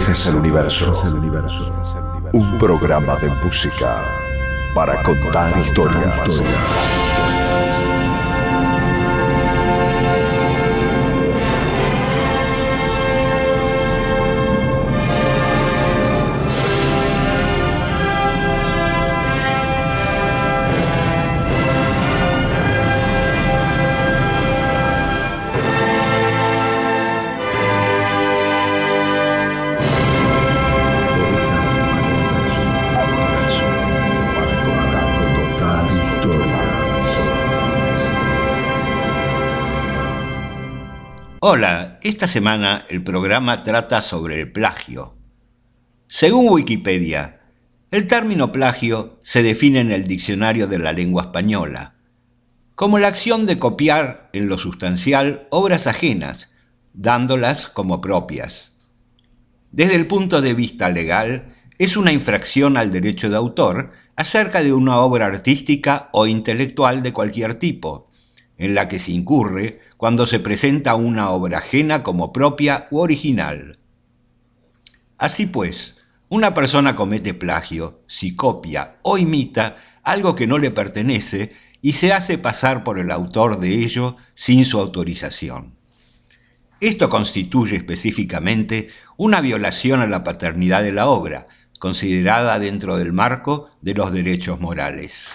Orejas al Universo. Un programa de música para contar historias. Hola, esta semana el programa trata sobre el plagio. Según Wikipedia, el término plagio se define en el Diccionario de la Lengua Española como la acción de copiar en lo sustancial obras ajenas, dándolas como propias. Desde el punto de vista legal, es una infracción al derecho de autor acerca de una obra artística o intelectual de cualquier tipo, en la que se incurre cuando se presenta una obra ajena como propia u original. Así pues, una persona comete plagio si copia o imita algo que no le pertenece y se hace pasar por el autor de ello sin su autorización. Esto constituye específicamente una violación a la paternidad de la obra, considerada dentro del marco de los derechos morales.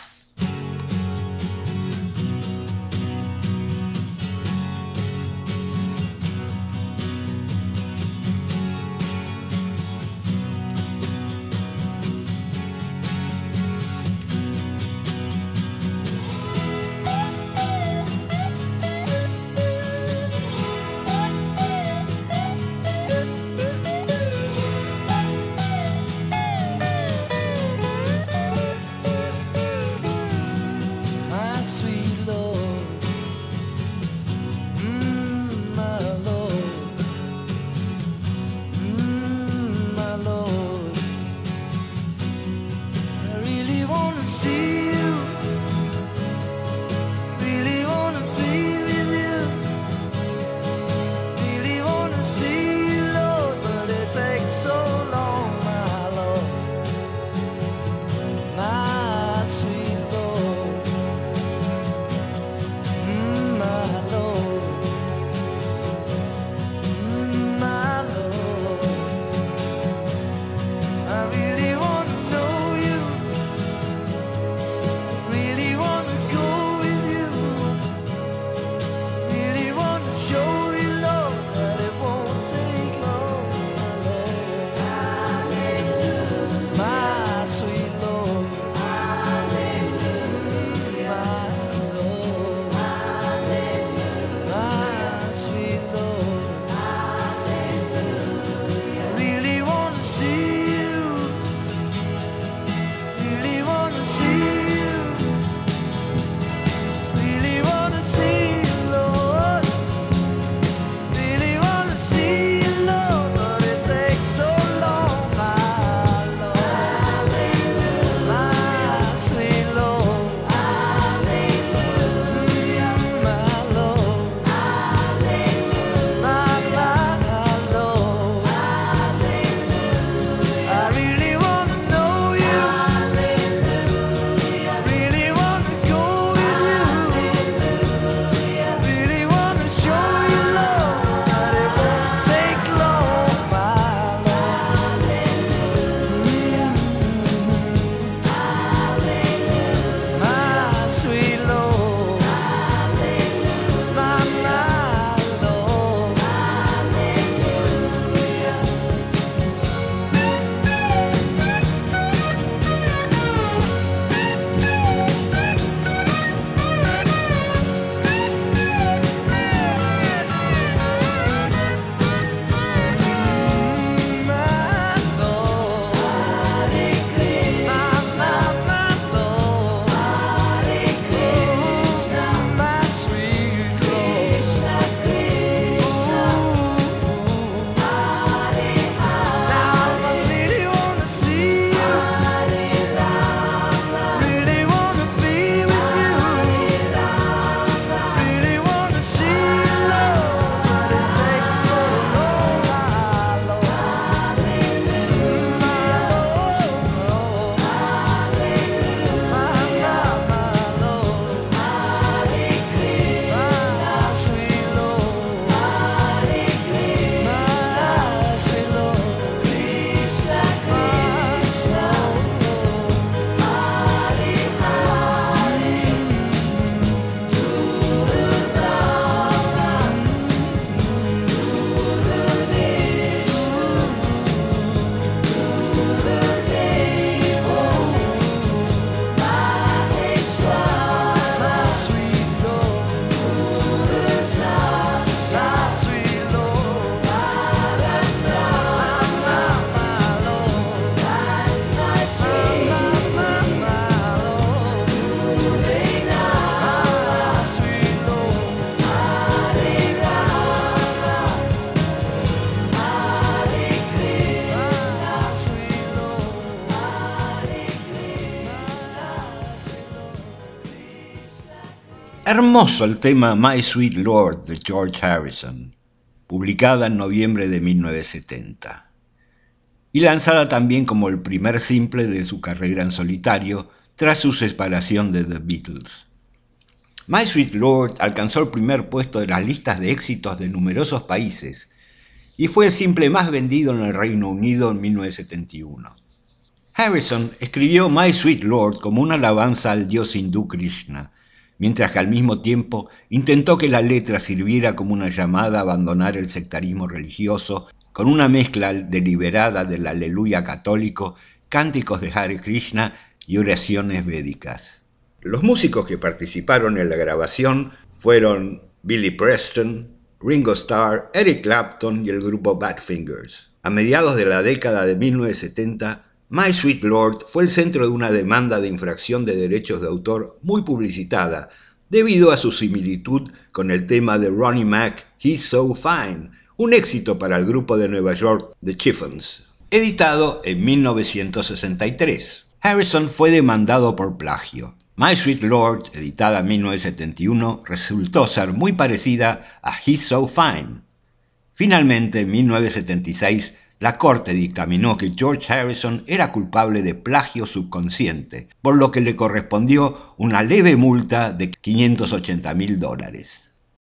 Hermoso el tema My Sweet Lord de George Harrison, publicada en noviembre de 1970, y lanzada también como el primer simple de su carrera en solitario tras su separación de The Beatles. My Sweet Lord alcanzó el primer puesto de las listas de éxitos de numerosos países y fue el simple más vendido en el Reino Unido en 1971. Harrison escribió My Sweet Lord como una alabanza al dios hindú Krishna, mientras que al mismo tiempo intentó que la letra sirviera como una llamada a abandonar el sectarismo religioso con una mezcla deliberada del aleluya católico, cánticos de Hare Krishna y oraciones védicas. Los músicos que participaron en la grabación fueron Billy Preston, Ringo Starr, Eric Clapton y el grupo Badfingers. A mediados de la década de 1970, My Sweet Lord fue el centro de una demanda de infracción de derechos de autor muy publicitada, debido a su similitud con el tema de Ronnie Mac, He's So Fine, un éxito para el grupo de Nueva York The Chiffons, editado en 1963. Harrison fue demandado por plagio. My Sweet Lord, editada en 1971, resultó ser muy parecida a He's So Fine. Finalmente, en 1976, la corte dictaminó que George Harrison era culpable de plagio subconsciente, por lo que le correspondió una leve multa de $580,000.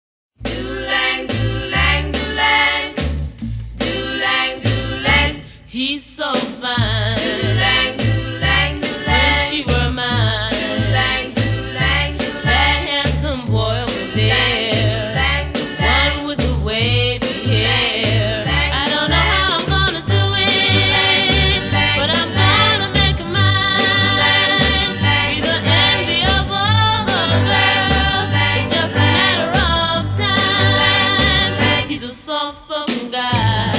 He's so fine. Wish she were mine. That handsome boy over there, one with the wavy hair. I don't know how I'm gonna do it, but I'm gonna make him mine. Be the envy of all the girls. It's just a matter of time. He's a soft-spoken guy.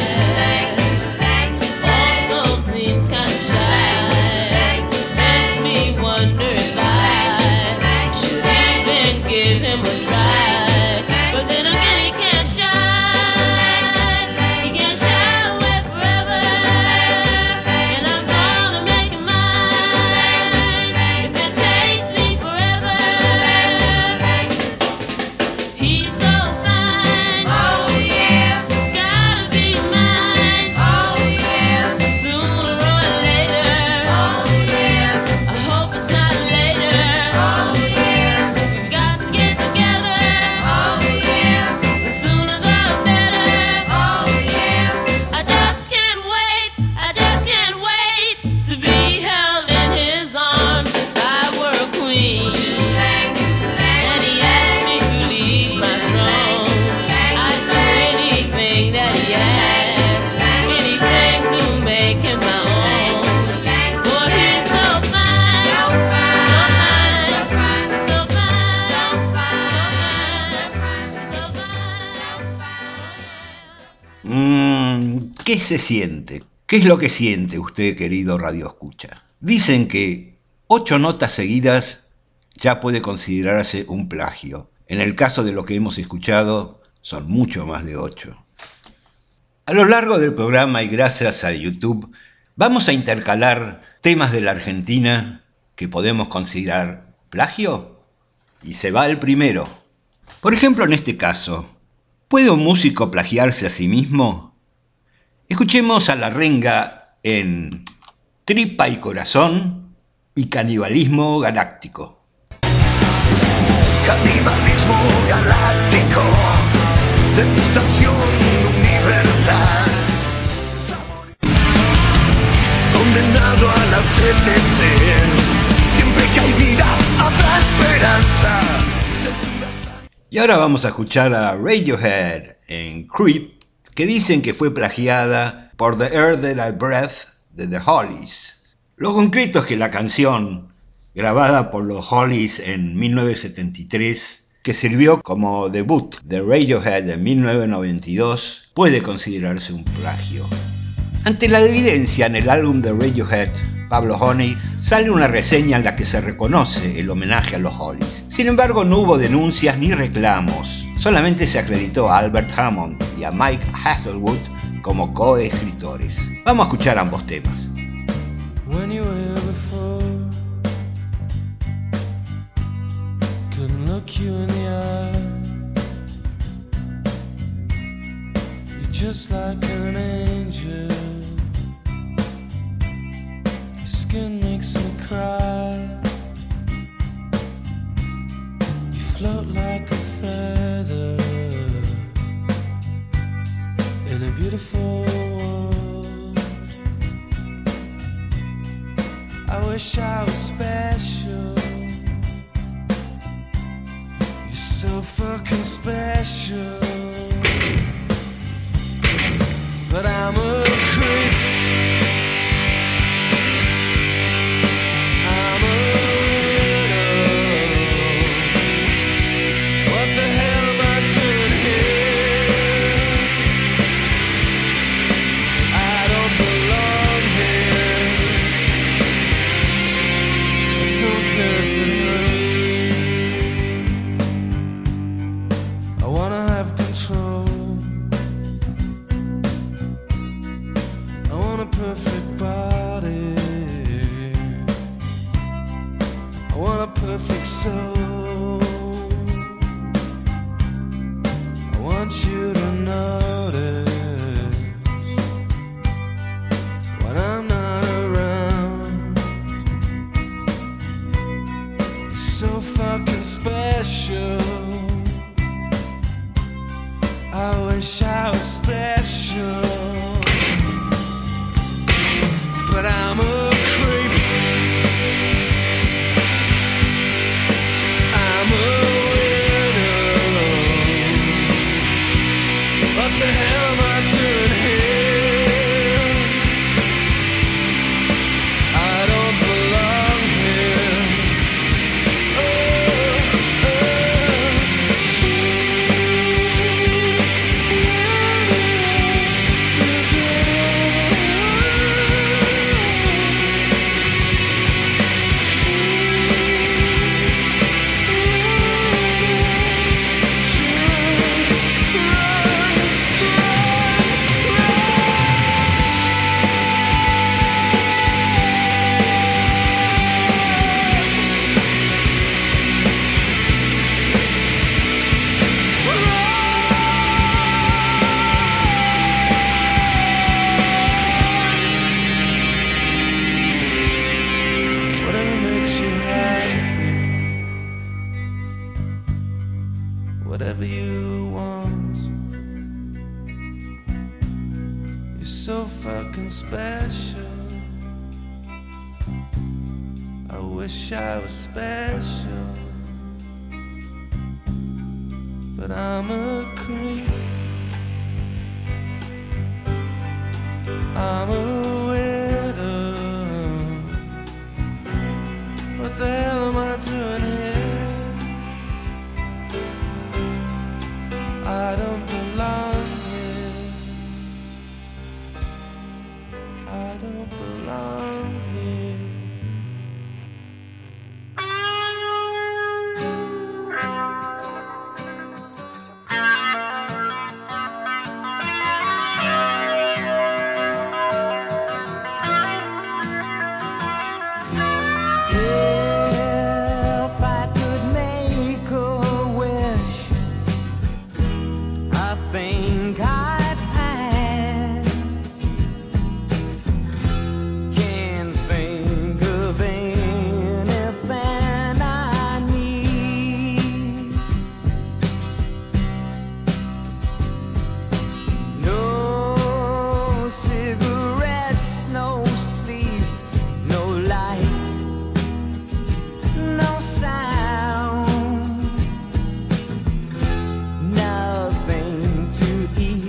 ¿Qué se siente? ¿Qué es lo que siente usted, querido radioescucha? Dicen que 8 notas seguidas ya puede considerarse un plagio. En el caso de lo que hemos escuchado, son mucho más de 8. A lo largo del programa y gracias a YouTube, vamos a intercalar temas de la Argentina que podemos considerar plagio. Y se va el primero. Por ejemplo, en este caso, ¿puede un músico plagiarse a sí mismo? Escuchemos a La Renga en Tripa y Corazón y Canibalismo Galáctico. Canibalismo galáctico, degustación universal. Condenado a la CTC, siempre que hay vida habrá esperanza. Y ahora vamos a escuchar a Radiohead en Creep, que dicen que fue plagiada por The Air That I Breathe de The Hollies. Lo concreto es que la canción, grabada por los Hollies en 1973, que sirvió como debut de Radiohead en 1992, puede considerarse un plagio. Ante la evidencia en el álbum de Radiohead, Pablo Honey, sale una reseña en la que se reconoce el homenaje a los Hollies. Sin embargo, no hubo denuncias ni reclamos. Solamente se acreditó a Albert Hammond y a Mike Hasselwood como coescritores. Vamos a escuchar ambos temas. When you were before, couldn't look look you in the eye, you're just like an angel. Your skin makes me cry. You float like a feather in a beautiful world. I wish I was special. You're so fucking special. But I'm a creep. I'm a widow. What the hell am I doing here? I don't belong here. I don't care if it hurts. I wanna have control. I want a perfect body. I want a perfect soul. I want you to notice when I'm not around. You're so fucking special. I wish I was special. But I'm a creep. I'm a widow. What the hell am I doing here? I don't belong here. Whatever makes you happy, whatever you want. You're so fucking special. I wish I was special. But I'm a creep. I'm a widow. What the hell am I doing here? I don't belong here. I don't belong here. If I could make a wish, I think I'd pass. Can't think of anything I need. No cigarettes, no sleep, no light, no sound, nothing to eat.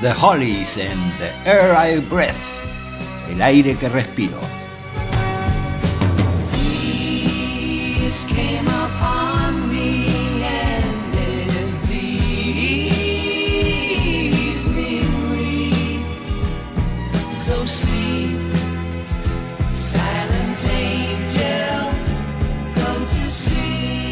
The Hollies en The Air I Breathe, el aire que respiro. Peace came upon me and it pleased me. So sleep, silent angel, go to sleep.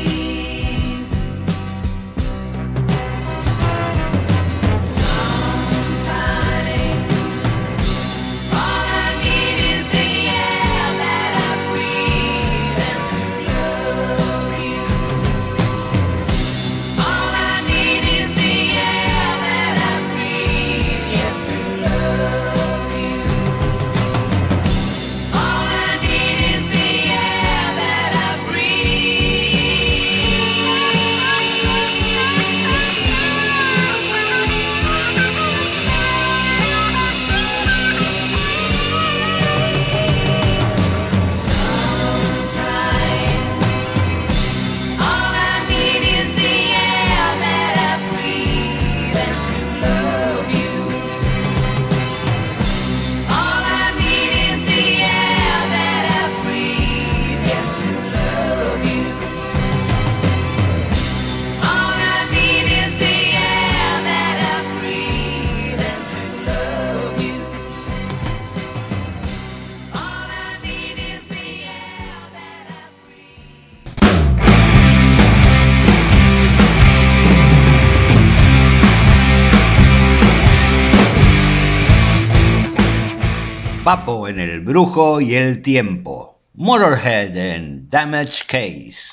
Papo en El Brujo y el Tiempo. Motorhead en Damage Case.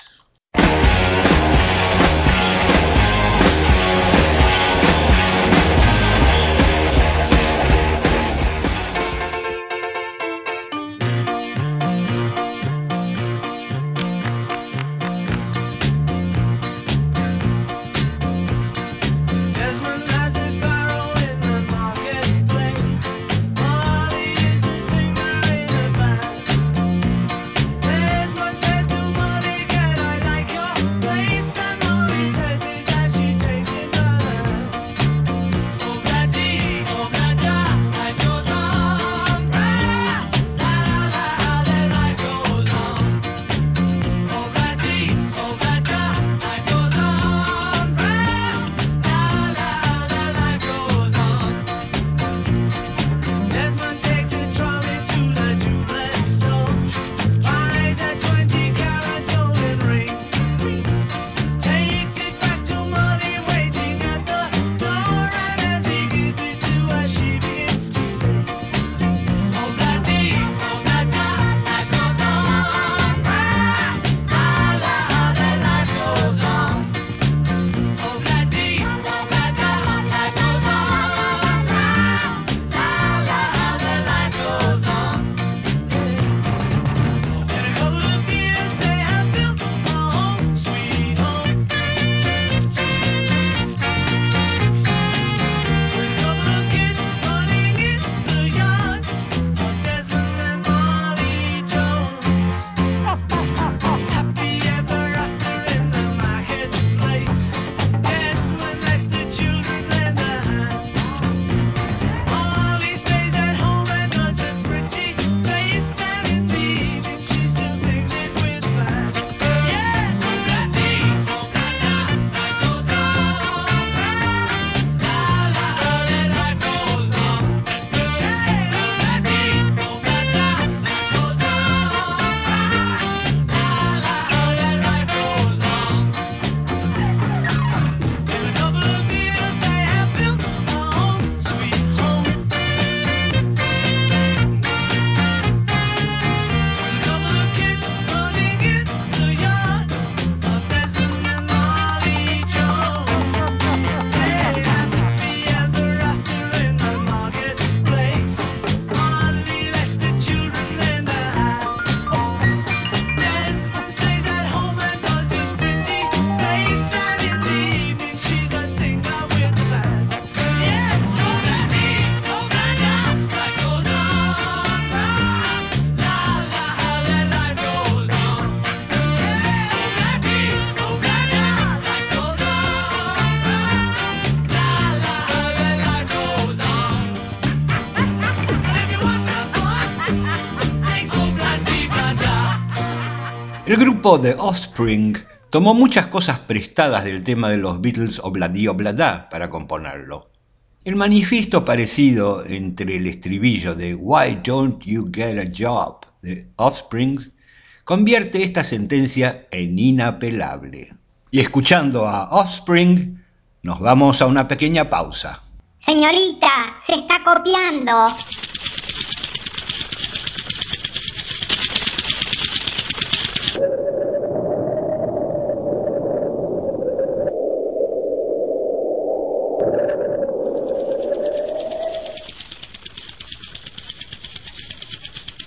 Desmond has a barrel in the marketplace. Molly is the singer in a band. Desmond says to Molly, "Can I like your El grupo The Offspring tomó muchas cosas prestadas del tema de los Beatles Obladi Oblada para componerlo. El manifiesto parecido entre el estribillo de Why Don't You Get a Job de Offspring convierte esta sentencia en inapelable. Y escuchando a Offspring, nos vamos a una pequeña pausa. Señorita, se está copiando.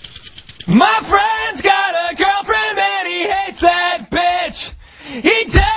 My friend's got a girlfriend and he hates that bitch. He tells